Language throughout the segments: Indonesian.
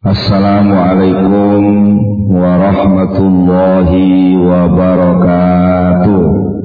Assalamualaikum warahmatullahi wabarakatuh.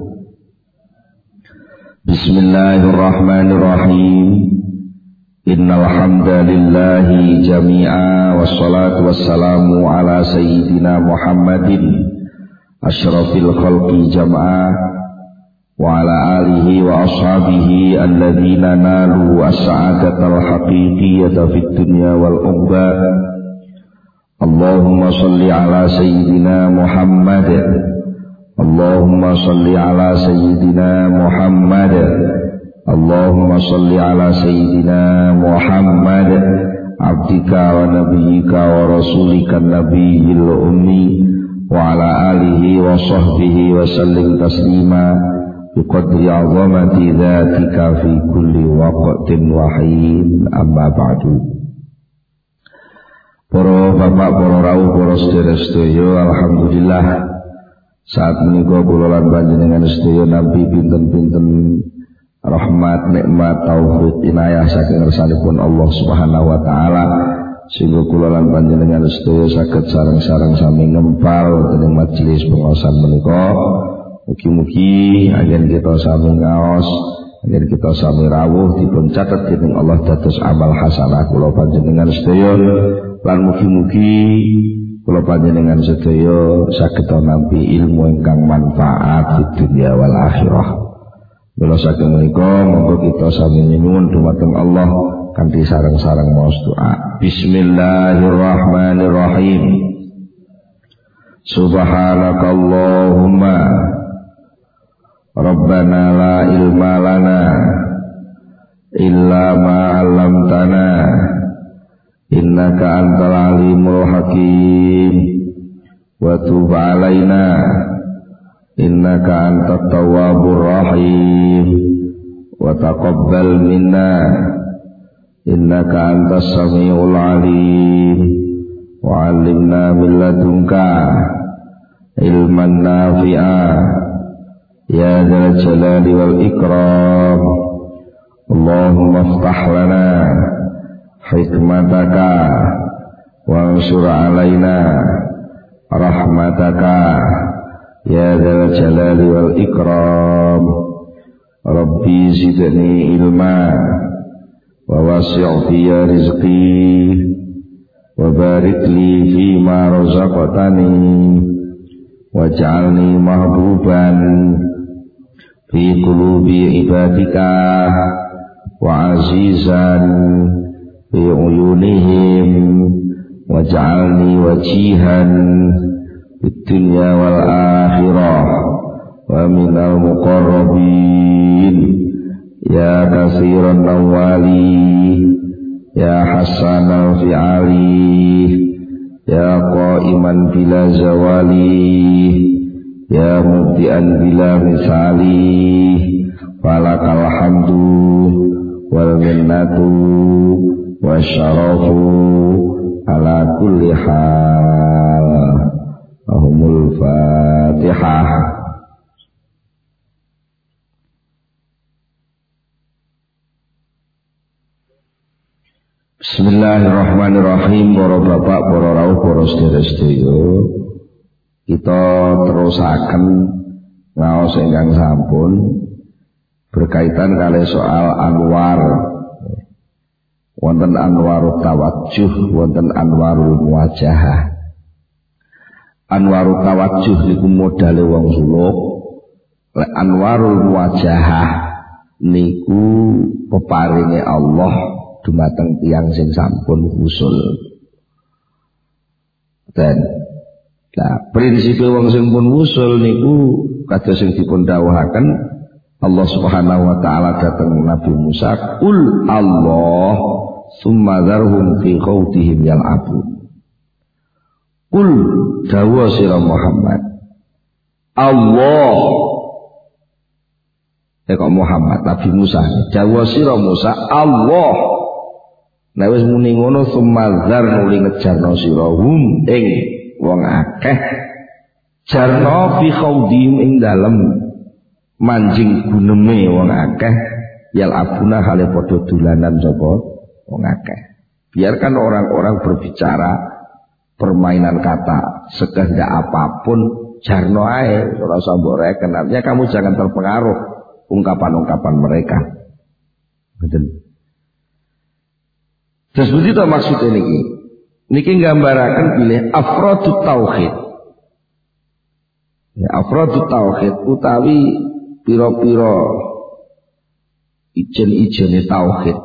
Bismillahirrahmanirrahim. Innal hamdalillahi jami'a wassalatu wassalamu ala sayyidina Muhammadin asyrafil khalqi jam'a wa ala alihi wa ashabihi alladhina nalu as-sa'adatal haqiqiyata fid dunya wal ukhra. Allahumma salli ala sayyidina Muhammad. Allahumma salli ala sayyidina Muhammad. Allahumma salli ala sayyidina Muhammad abdika wa nabiyyika wa rasulika nabiyil ummi wa ala alihi wa sahbihi wa sallim taslima biqadri azamati dzatika fi kulli waqtin wa hin, amma ba'du. Para bapak, para rawuh, para sedherek-sedherek, alhamdulillah saat menika kula lan panjenengan sedaya nampi pinten-pinten rahmat, nikmat, taufik, inayah saking ngersanipun Allah Subhanahu wa taala sehingga kula lan panjenengan sedaya saged sareng-sareng sami ngempal wonten ing majelis pengaosan menika. Mugi-mugi agen kita sami ngaos, agen kita sami rawuh dipun catet dening Allah dados amal hasanah kula panjenengan sedaya, lan mugi-mugi kula panjenengan sedaya saged nampi ilmu ingkang manfaat di dunia wal akhirah. Mula saking menika monggo kita sami nyuwun dumateng Allah kanthi sareng-sareng maos doa. Bismillahirrahmanirrahim. Subhanakallahumma Rabbana la ilma lana illa ma 'allamtana innaka antal alimul hakim wa tub 'alaina innaka antat tawwabur rahim wa taqabbal minna innaka antas samiul alim wa 'allimna min ladunka ilman nafi'a ya dzal jalali wal ikram. Allahumma iftah lana hikmataka wansur alaina rahmataka ya dzal jalali wal ikram. Rabbi zidni ilma wa wasi' fi rizqi wa barik li fima razaqtani waj'alni mahbuban fi qulubi ibadika wa azizan fi uyunihim waj'alni wajihan fid dunya wal akhirah wa minal muqarrabin ya katsiran nawali ya hasanal fi'ali ya qaiman bila zawali ya mubdi'an bila misali falakal hamdu wal minnatu wasyarafu ala kulli hal. Ahumul Fatihah. Bismillahirrahmanirrahim. Para bapak, para rawuh, para sedherek-sedherek, kita terusaken ngaos ingkang sampun berkaitan kali soal anwar. Wonten anwarut tawajjuh, wonten anwarul muwajahah. Anwarut tawajjuh niku modale wong suluk. Lek anwarul muwajahah niku peparinge Allah dumateng tiyang sing sampun usul. Dan prinsip wong sing pun usul niku kados sing dipun dawuhaken Allah Subhanahu wa taala dhateng Nabi Musa, "Qul Allah summa dzarhum fi khawdihim yal'abun." Qul dawuh sira Muhammad, Allah kok Muhammad Nabi Musa dawuh sira Musa, Allah nek wis muni ngono summa dzar nuli ngejarno sira hum ing wong akeh jarno fi khawdihim ing dalem manjing guneme wong akeh yal abuna hale padha dolanan sapa wong akeh. Biarkan orang-orang berbicara permainan kata sekehendak apapun, jarno ae, ora usah mbok reken. Artinya kamu jangan terpengaruh ungkapan-ungkapan mereka. Betul. Terus begitu maksudnya niki. Niki gambarkan pilih afrodut tauhid. Ya, afrodut tauhid utawi piro-piro ijen-ijene tauhid.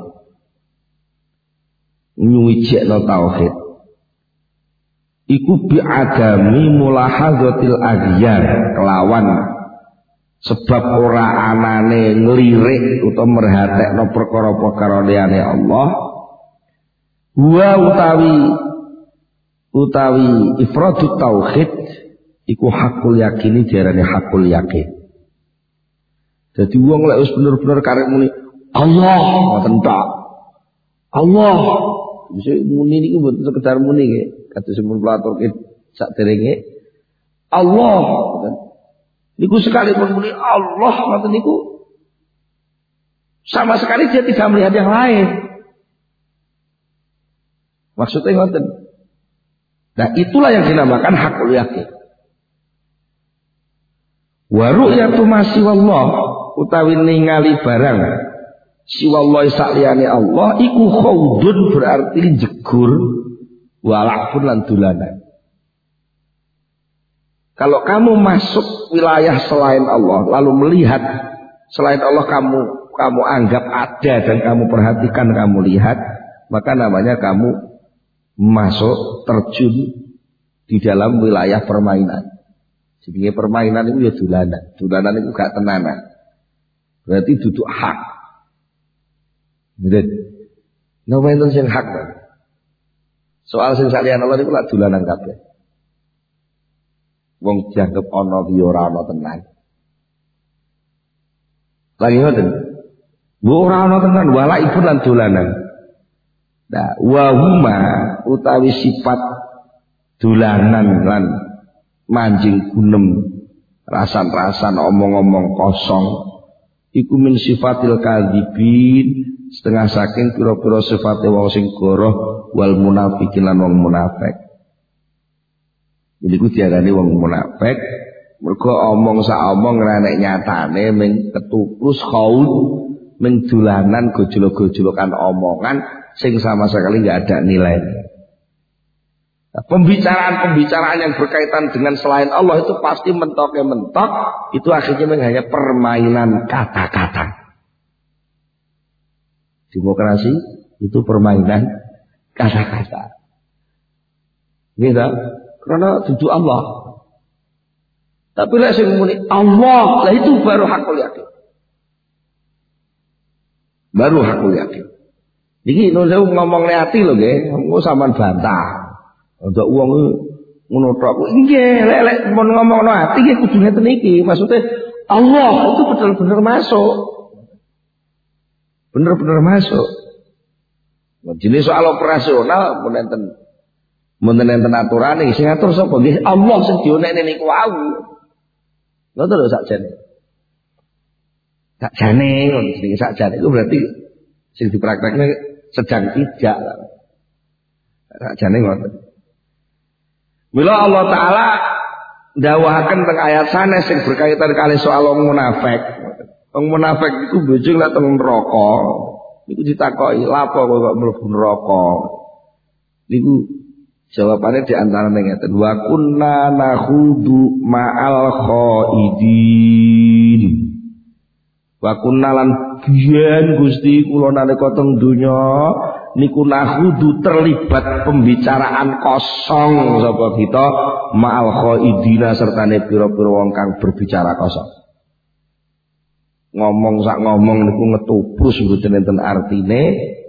Nyuwijekno tauhid. Iku bi'adami mulahadzatil aghyar, kelawan sebab ora anane nglirik utawa merhatekno perkara-perkara liyane Allah. Wa utawi ifradut tauhid iku hakul yakini diarani hakul yakin. Jadi wong lek wis bener-bener karep muni Allah ngoten tok. Allah bisa muni niku mboten sekedar muni nggih, kados mun platurke saderenge Allah. Niku sekali pun muni Allah ngoten niku sama sekali dia tidak melihat yang lain. Maksudnya ngoten. Nah, itulah yang dinamakan hakul yakin. Wa ru'yatu ma siwallah utawi ningali barang siwallahi sakliyane Allah iku khaudun berarti jegur walakun lan dolanan. Kalau kamu masuk wilayah selain Allah lalu melihat selain Allah kamu anggap ada dan kamu perhatikan, kamu lihat, maka namanya kamu masuk terjun di dalam wilayah permainan. Jadi permainan itu ya dolanan. Dolanan itu gak tenanan. Berarti duduk hak. Betul. Napa enten sing hak kan? Soal sing saliyane Allah niku lak dolanan kabeh. Wong dianggep ana ya ora ana tenan. Lagi ngoten. Bu ora ana tenan walaipun lan dolanan. Nah, wahuma utawi sifat dolanan lan manjing gunem rasan-rasan omong-omong kosong iku min sifatil kadzibin, setengah saking pira-pira sifate wong sing goroh wal munafikin lan wong munafik. Jadi ku diarani wong munafik mergo omong sak omong nek nyatane ming ketukus khaul ming dolanan gojol-gojolokan omongan sing sama sekali nggak ada nilai. Nah, pembicaraan yang berkaitan dengan selain Allah itu pasti mentok, itu akhirnya hanya permainan kata-kata. Demokrasi itu permainan kata-kata. Gitu, karena duduk Allah. Tapi lek sing muni Allah, lah itu baru hakul yakin. Baru hakul yakin. Iki ngomong ati lho nggih, engko sampean bantah. Untuk wong ngono tok. Nggih, lek mun ngomongno ati nggih kudu ngeten iki. Maksudnya Allah itu benar-benar masuk. Benar-benar masuk. Nah, jenis soal operasional mun enten aturane sing ngatur sapa nggih Allah sing dionekne niku wau. Ngoten lho sakjane. Sakjane ngono jenenge sakjane iku berarti sing dipraktekne sedang tidak. Sakjane ngoten. Mila Allah Ta'ala ndawahaken teng ayat sanes sing berkaitan kali soal wong munafik. Wong munafik iku bojo lek teng neraka niku ditakoki, "Lapo kok mlebu neraka?" Niku jawabane di antarane ngeten, "Wa kunna nakhudu ma'al khaidin." Wa kunna lan biyen Gusti kula nalika teng donya niku nahudu terlibat pembicaraan kosong sapa kita ma'al khaidina sertane pira-pira wong kang berbicara kosong. Ngomong sak ngomong niku ngetubrus mboten enten artine.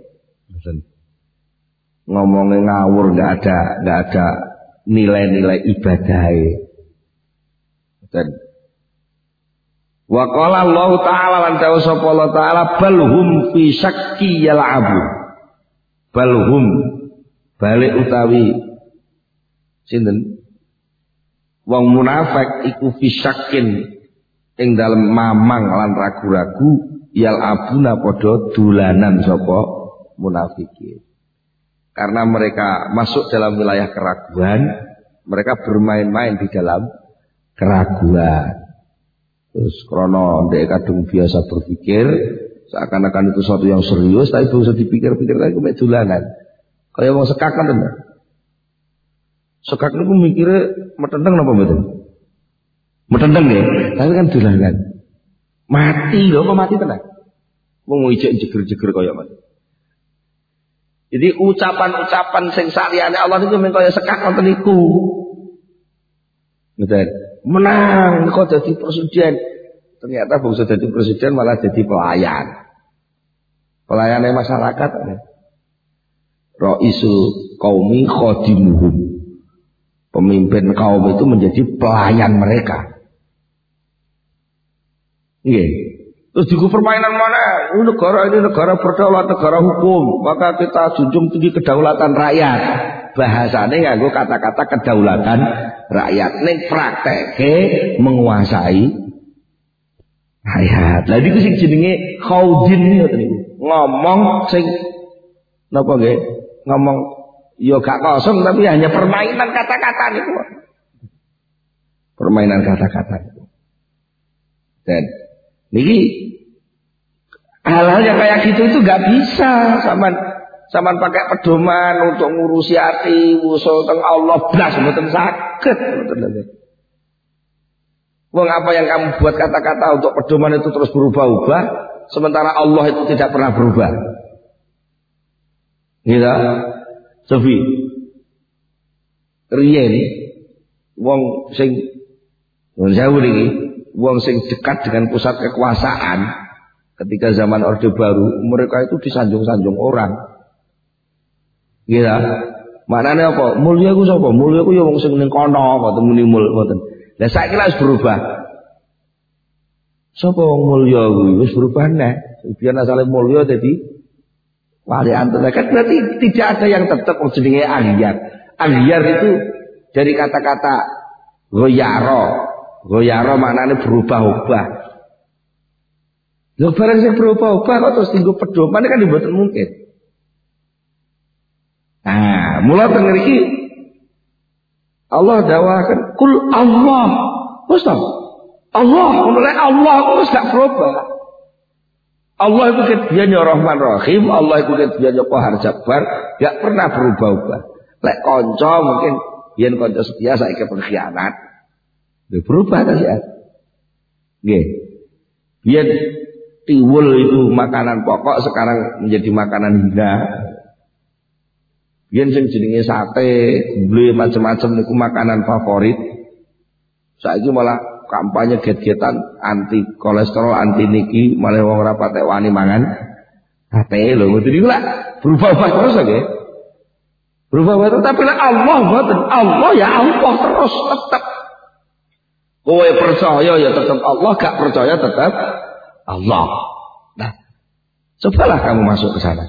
Ngomongnya ngawur enggak ada nilai-nilai ibadahe. Dan wa qala Allah Ta'ala lan dawuh sapa Allah Ta'ala balhum fi syakki yal'abu. Balhum balik utawi sinten wong munafik iku fisyakin ing dalem mamang lan ragu-ragu yal abuna padha dolanan sapa munafikin. Karena mereka masuk dalam wilayah keraguan, mereka bermain-main di dalam keraguan. Terus krono ndek kadung biasa berpikir seakan-akan itu sesuatu yang serius, tapi bisa dipikir-pikir lagi mek dolanan. Kaya wong sekak kan tenan. Sekak niku mikire metenteng napa mboten? Metenteng ya, tapi kan dolanan. Mati lho, kok mati tenan. Wong ijek jeger-jeger kaya mati. Jadi ucapan-ucapan sing saliyane Allah niku men kaya sekak ngoten niku. Ngoten. Menang kok dadi presiden. Ternyata bangsa dadi presiden malah jadi pelayan. Pelayannya masyarakat. Raisul qaumi khadimuhum. Pemimpin kaum itu menjadi pelayan mereka. Nggih. Terus di permainan mana? Ini negara berdaulat, negara hukum. Maka kita junjung tinggi kedaulatan rakyat. Bahasanya nganggo kata-kata kedaulatan rakyat. Ning prakteke menguasai rakyat. Lah niku sing jenenge khaudin niku. Ngomong sing napa nggih? Ngomong ya gak kosong tapi hanya permainan kata-kata niku. Permainan kata-kata niku. Dan niki hal-hal yang kayak gitu itu gak bisa sampean pakai pedoman untuk ngurusi hati, usul teng Allah blas mboten saged mboten. Wong apa yang kamu buat kata-kata untuk pedoman itu terus berubah-ubah, sementara Allah itu tidak pernah berubah. Gitu. Sofi. Riyen wong sing jauh niki, wong sing dekat dengan pusat kekuasaan ketika zaman Orde Baru, mereka itu disanjung-sanjung orang. Gila, maknanya apa? Mulia ku sapa? Mulia ku ya wong sing ning kono, ngoten muni ngoten. Lah saiki wis berubah. Sapa wong mulya kuwi? Wis berubah neh. Biyen asale mulya dadi wali antara. Kan berarti tidak ada yang tetap jenenge aghyar. Aghyar itu dari kata-kata goyaro. Goyaro maknanya berubah-ubah. Lho barang sing berubah-ubah kok terus tinggo pedoman kan mboten mungkin. Nah, mulai tengriki Allah dawakan kul Allah. Ustaz. Allah, mulai Allah terus gak berubah. Allah itu kebiasaan Rahman Rahim, Allah itu kebiasaan Qahar Jabbar, gak pernah berubah-ubah. Lek kanca mungkin biyen kanca setia saiki pengkhianat. Berubah ta sih? Nggih. Biyen tiwul itu makanan pokok sekarang menjadi makanan hina. Biyen sing jenenge sate, beli macam-macam niku makanan favorit. Saiki malah kampanye get-getan anti kolesterol, anti niki, malah wong ora patek wani mangan sate lho. Ngoten niku lah berubah-ubah terus nggih. Berubah-ubah terus tapi lah Allah mboten. Allah ya Allah terus tetap. Kowe percaya ya tetap Allah, gak percaya tetap Allah. Nah, cobalah kamu masuk ke sana.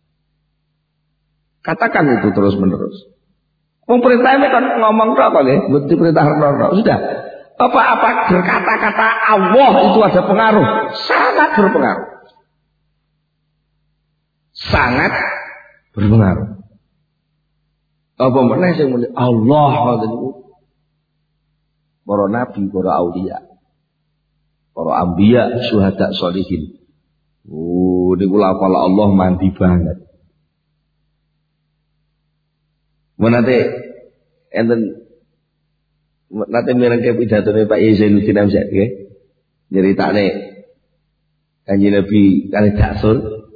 Katakan itu terus menerus. Wong perintahnya kan ngomong tok kok nggih, mesti perintah tok. Sudah. Apa berkata-kata Allah itu ada pengaruh? Sangat berpengaruh. Sangat berpengaruh. Apa meneh sing muni Allah ngoten niku? Para nabi, para aulia, para anbiya, syuhada, sholihin. Oh, niku lafal Allah mandi banget. Menate enten nate mirengke pidatone Pak Zainuddin Amjad nggih. Nyeritane Kanjeng Nabi kali Daksur.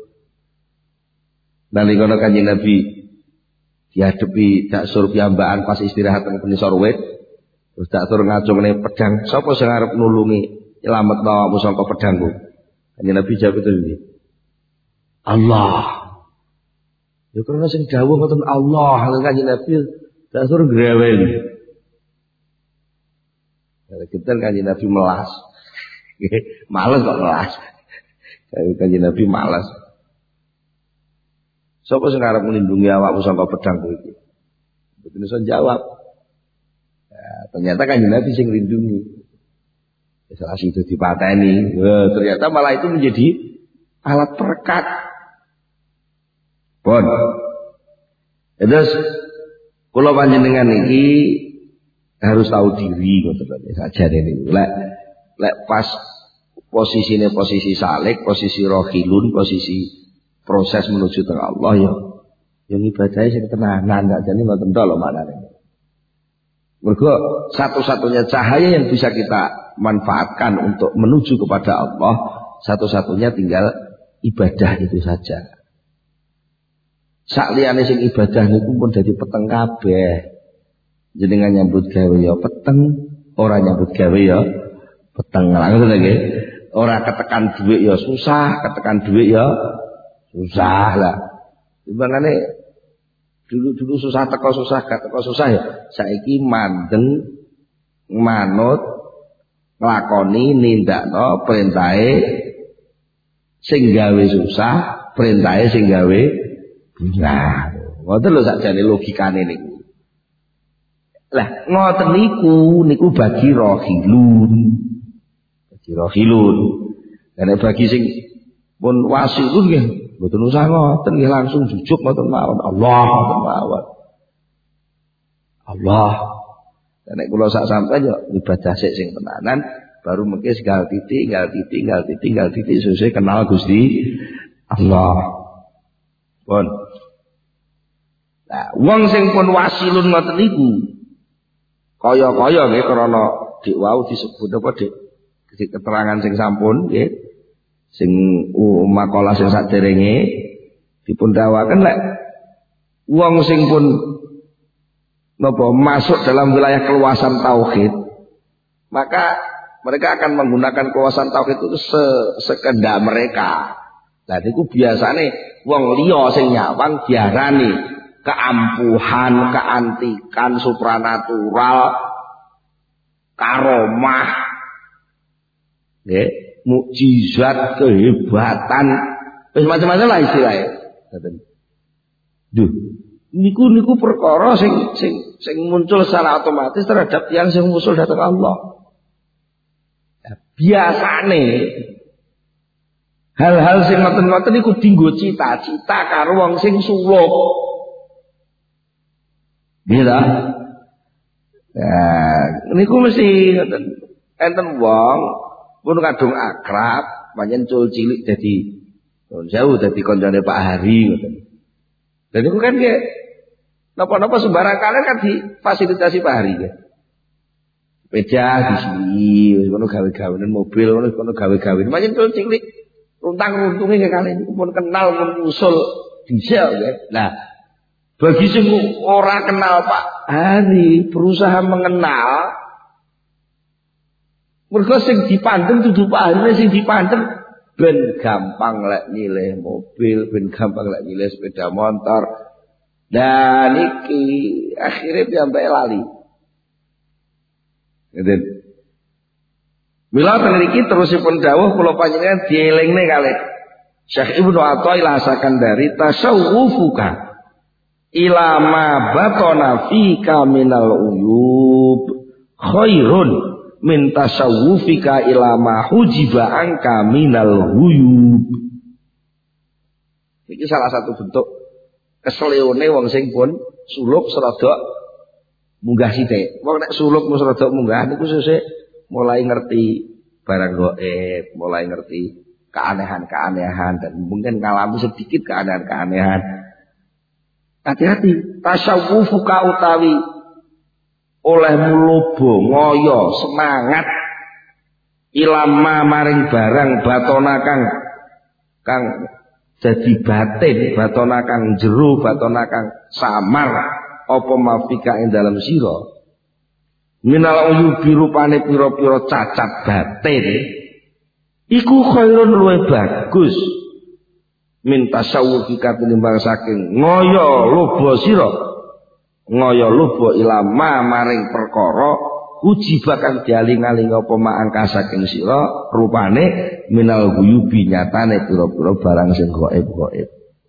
Nalika Kanjeng Nabi dihadapi Daksur piyambakan pas istirahat teng penisor wit. Terus Daksur ngacungne pedang, sapa sing arep nulungi nyelametno awakmu saka pedangku? Kanjeng Nabi jawab itu Allah. Ya karena sing dawuh ngoten Allah, Kanjeng Nabi Daksur greweli. Kita Kanjeng Nabi melas. Males kok melas. Kanjeng Nabi malas. Sapa sing arep nglindungi awakmu saka pedangku iki? Mboten iso jawab. Ya, ternyata Kanjeng Nabi sing nglindungi. Salah itu dipateni. Ternyata malah itu menjadi alat perekat. Pun. Terus kula panjenengan iki harus tahu diri ngoten saja niku. Lek pas posisi salik, posisi rohilun, posisi proses menuju ke Allah ya yang ibadahnya sing tenanan gak jane ngoten tok lho maknane. Mergo satu-satunya cahaya yang bisa kita manfaatkan untuk menuju kepada Allah, satu-satunya tinggal ibadah itu saja. Sakliyane sing ibadah niku pun dadi peteng kabeh. Jenengan nyambut gawe ya peteng, ora nyambut gawe ya peteng. Langsung nggih. Ora ketekan dhuwit ya susah, ketekan dhuwit ya susah lah. Timbangane dulu susah teko susah gak teko susah ya. Saiki mandeng manut nglakoni nindakno perintahe sing gawe susah, perintahe sing gawe benar. Ngoten lho sakjane logikane niku. Lah ngoten niku bagi rohilun. Bagi rohilun. Karena bagi sing pun wasilun nggih mboten usah ngoten nggih langsung jujuk ngoten mawon. Allah ngoten mawon. Allah. Nek kula sak sampeyan yo ibadah sik sing tenanan baru mengke tinggal titik susah kenal Gusti Allah. Pun. Nah, wong sing pun wasilun ngoten niku kaya-kaya nggih krana dik wau disebut apa dik keterangan sing sampun nggih sing makalah sing saderenge dipun dawaken lek wong sing pun napa masuk dalam wilayah keluasan tauhid maka mereka akan menggunakan keluasan tauhid itu sekehendak mereka. Lah niku biasane wong liya sing nyawang diarani keampuhan, keantikan, supranatural, karomah, nggih, mukjizat, kehebatan, wis macam-macam lah istilahnya. Duh, niku perkara sing muncul secara otomatis terhadap yang sing musul datang Allah. Nah, biasane hal-hal sing ngoten-ngoten niku dienggo cita-cita karo wong sing suluk. Bila niku mesti enten wong pun kadung akrab, pancen cul cilik dadi jauh dadi kancane Pak Hari ngoten. Dan niku kan nggih napa-napa sembarang kalian kan difasilitasi Pak Hari nggih. Sepeda di sini, wis kono gawe-gawean mobil, kono gawe-gawean. Pancen cul cilik runtang-runtunge nggih kalian pun kenal pun usul diesel nggih. Nah, bagi sing ora kenal Pak Hari, berusaha mengenal, mergo sing dipandeng dudu Pak Hari, sing dipandeng ben gampang lek nyilih mobil, ben gampang lek nyilih sepeda motor. Dan iki akhirnya sampai lali. Ngeten. Mila mriki terusipun dawuh kula panjenengan dielingne kalih Syekh Ibnu Athaillah Sakandari tasawwufuka ila ma batana fika minal uyub khairun min tasawwufika ila ma hujiba anka minal huyub. Iki salah satu bentuk keseleone wong sing pun suluk serada munggah sithik. Wong nek suluk mung serada munggah niku sesuk mulai ngerti barang gaib, mulai ngerti keanehan-keanehan dan mungkin ngalami sedikit keanehan-keanehan. Hati-hati, tasawwufuka utawi oleh mulobo ngoyo semangat ilama maring barang batona kang jadi batin, batona kang jero, batona kang samar apa mafika ing dalam sira minal uyubi rupane pira-pira cacat batin iku khairun luwih bagus min tasawwufika tinimbang saking ngoyo lobo sira ngoyo lobo ilama maring perkara ujibakan dialing-aling apa maangka saking sira rupane minal guyubi nyatane pira-pira barang sing gaib-gaib.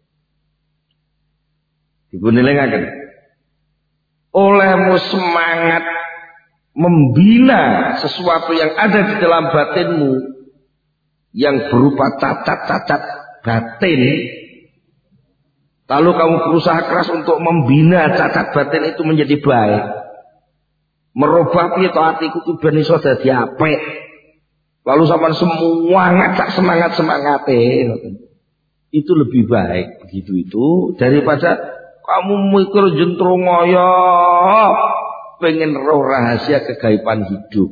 Dipun elingaken olehmu semangat membina sesuatu yang ada di dalam batinmu yang berupa cacat-cacat batin Lalu kamu berusaha keras untuk membina cacat batin itu menjadi baik. Merubah piye to atiku ku ben iso dadi apik. Lalu sampean semua ngajak semangat-semangate. Itu lebih baik begitu itu daripada kamu mikir jentrungoyo pengen roh rahasia kegaiban hidup.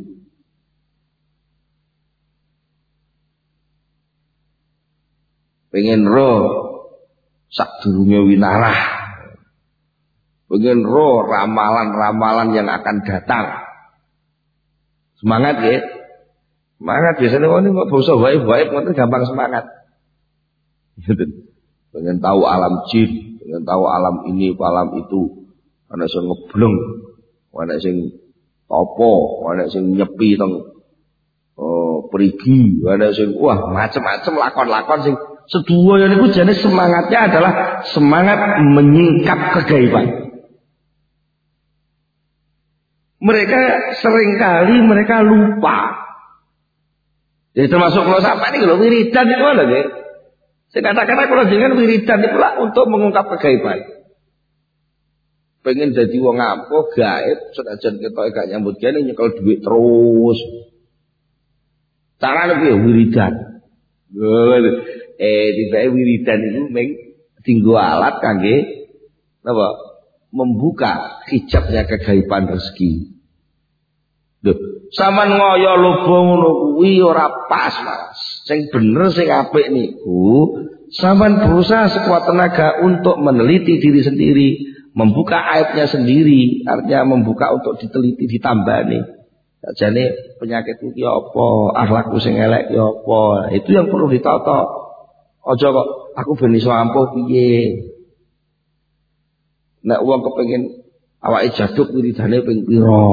Pengen roh sadurunge winarah. Pengen roh ramalan-ramalan yang akan datang. Semangat ya. Semangat biasanya orang ini kok bangsa baik-baik ngoten gampang semangat. Pengen tahu alam jin, pengen tahu alam ini, alam itu. Ana sing ngebleng, ana sing topo, ana sing nyepi teng perigi, ana sing wah macam-macam lakon-lakon sing sedaya niku jane semangatnya adalah semangat menyingkap kegaiban. Mereka seringkali mereka lupa. Jadi termasuk kalau sampai ini kalau wiridan itu ada deh. Saya katakan kalau jangan wiridan itu lah untuk mengungkap kegaiban. Pengen jadi wong ampuh gaib, senajan kita gak nyambut gini nyekel duit terus. Cara lebih wiridan. Tiba wiridan itu tinggu alat kangge apa? Membuka hijabnya kegaiban rezeki. Duh, sampean ngoyo lobo ngono kuwi ora pas, Mas. Sing bener sing apik niku, sampean berusaha sekuat tenaga untuk meneliti diri sendiri, membuka aibnya sendiri, artinya membuka untuk diteliti, ditambani. Jane penyakitku ki apa, akhlakku sing elek ki apa. Itu yang perlu ditata. Aja kok aku ben iso ampuh piye. Nek wong kepengin awake jaduk wiridane ping pira?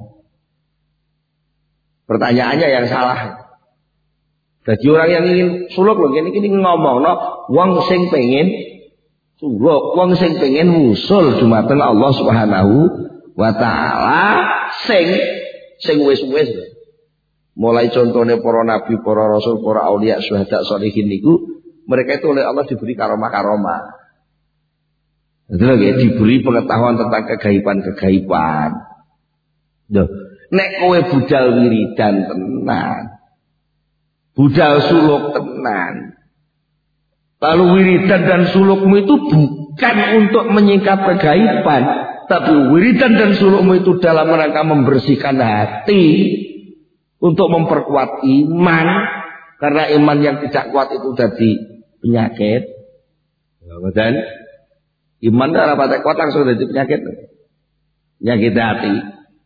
Pertanyaannya yang salah. Jadi orang yang ingin suluk loh, ini ngomong, no, wong sing pengen suluk, wong sing pengen wusul dumateng Allah Subhanahu wa Ta'ala, sing wis-wis. Mulai contohnya para nabi, para rasul, para aulia, syuhada, sholihin niku, mereka itu oleh Allah diberi karomah-karomah. Itu lagi diberi pengetahuan tentang kegaiban-kegaiban. Duh. Nek kowe budal wiridan tenan, budal suluk tenan, lalu wiridan dan sulukmu itu bukan untuk menyingkap kegaiban, tapi wiridan dan sulukmu itu dalam rangka membersihkan hati, untuk memperkuat iman, karena iman yang tidak kuat itu jadi penyakit. Dan iman ora patek kuat langsung jadi penyakit hati.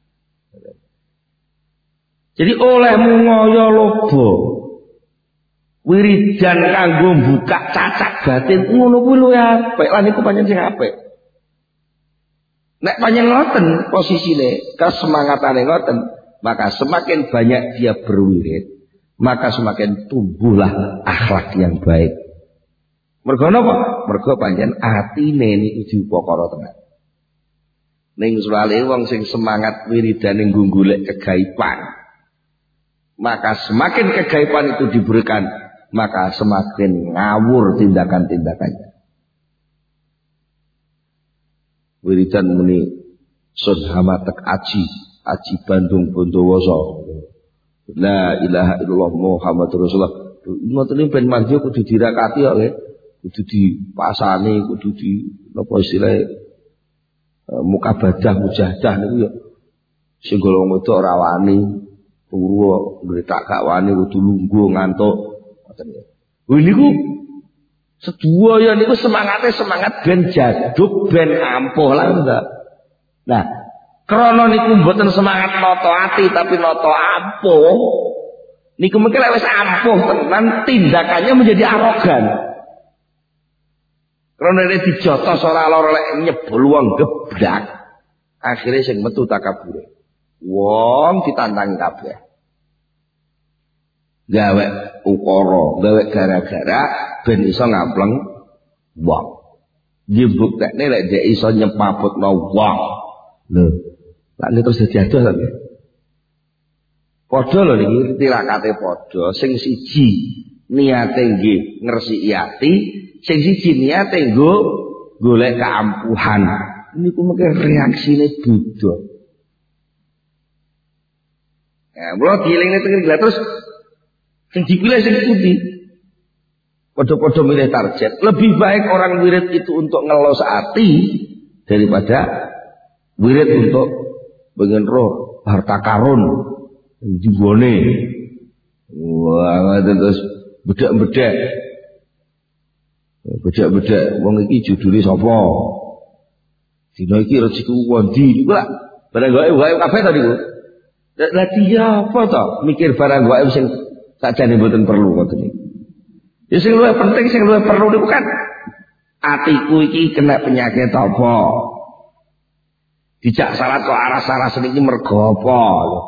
Jadi olehmu ngoyo lobo wiridan kanggo buka cacat batin ngono kuwi luwih apik lan iku pancen sing apik. Nek pancen ngoten posisine, kesemangatane ngoten, maka semakin banyak dia berwirid, maka semakin tumbuhlah akhlak yang baik. Mergo napa? Mergo pancen atine niku diupakara tenan. Ning soalé wong sing semangat wiridane nggo golek kegaiban, maka semakin kegaiban itu diberikan, maka semakin ngawur tindakan-tindakannya. Wiridan muni sun hamatek aji Bandung Bondowoso. La ilaha illallah Muhammadur Rasulullah. Ngoten ben mangke kudu dirakati kok nggih. Kudu dipasani, kudu di napa istilahé mukabadah mujahadah niku ya sing golong wedok ora wani. Turu ngretak gak wani kudu lungguh ngantuk ngoten ya. Lho niku sedaya niku semangat ben jaduk ben ampuh lah enggak. Nah, krana niku mboten semangat nata ati tapi nata ampuh. Niku mungkin wis ampuh tenan tindakannya menjadi arogan. Krana nek dijotos ora lara lek nyebul wong gebrak, akhire sing metu takabure. Wong ditantangi kabeh. Gawe ukara, gawe gara-gara ben iso ngampleng wong. Dibuktekne lek dhek iso nyepaputno wong. Lho, lak terus dadi adoh lho. Padha lho niki tirakate padha, sing siji niate nggih ngresiki ati, sing siji niate nggo golek keampuhan. Ini ku mungkin reaksine Buddha. Nah, mulo dielingne teng gila terus sing dipilih sing pundi? Padha-padha milih target. Lebih baik orang wirid itu untuk ngelos hati daripada wirid untuk pengen roh harta karun jibone. Wah, terus bedak-bedak. Bedak-bedak wong iki judule sapa? Dina iki rezekiku kondi. Wah, barang gawe kabeh to niku. Lah dia apa to? Mikir barang gawe sing sakjane mboten perlu ngoten niku. Ya sing luwih penting sing luwih perlu niku kan atiku iki kena penyakit apa? Dijak salat kok aras-aras niki mergo apa?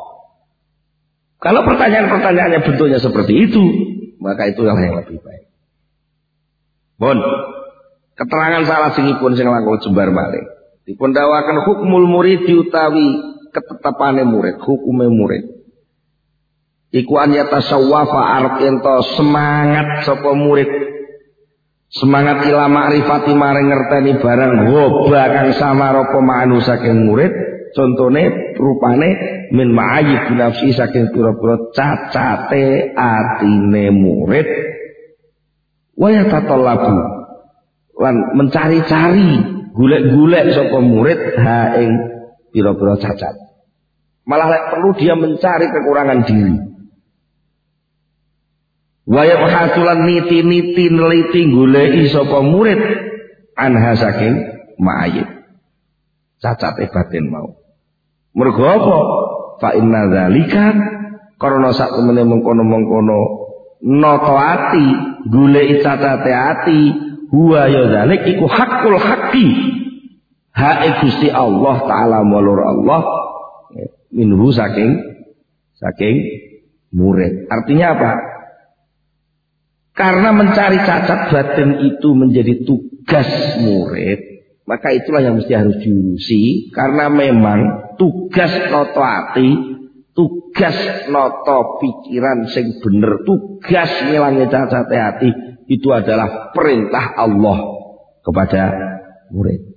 Kalau pertanyaan-pertanyaannya bentuknya seperti itu, maka itulah yang lebih baik. Bon, keterangan salah singipun sing langkung jembar malih. Dipun dawaken hukmul murid diutawi ketetapane murid, hukume murid. Iku an yatasawwafa arep ento semangat sapa murid. Semangat ila ma'rifati maring ngerteni barang hoba kang samara pemanu saking murid, contone rupane min ma'ayib nafsi saking pira-pira cacate atine murid. Wa yatatallabu lan mencari-cari golek-golek sapa murid ha ing pira-pira cacat. Malah lek perlu dia mencari kekurangan diri. Waya hatulan niti-niti neliti goleki sapa murid anha saking ma'ayib cacate batin mau. Mergo apa? Fa inna dzalika karena sak temene mengkono-mengkono nata ati goleki cacate ati huwa ya dzalik iku hakul haqqi hak Gusti Allah taala mulur Allah minhu saking murid. Artinya apa? Karena mencari cacat batin itu menjadi tugas murid, maka itulah yang mesti harus diurusi. Karena memang tugas noto hati, tugas noto pikiran sing bener, tugas ngilangi cacat hati itu adalah perintah Allah kepada murid.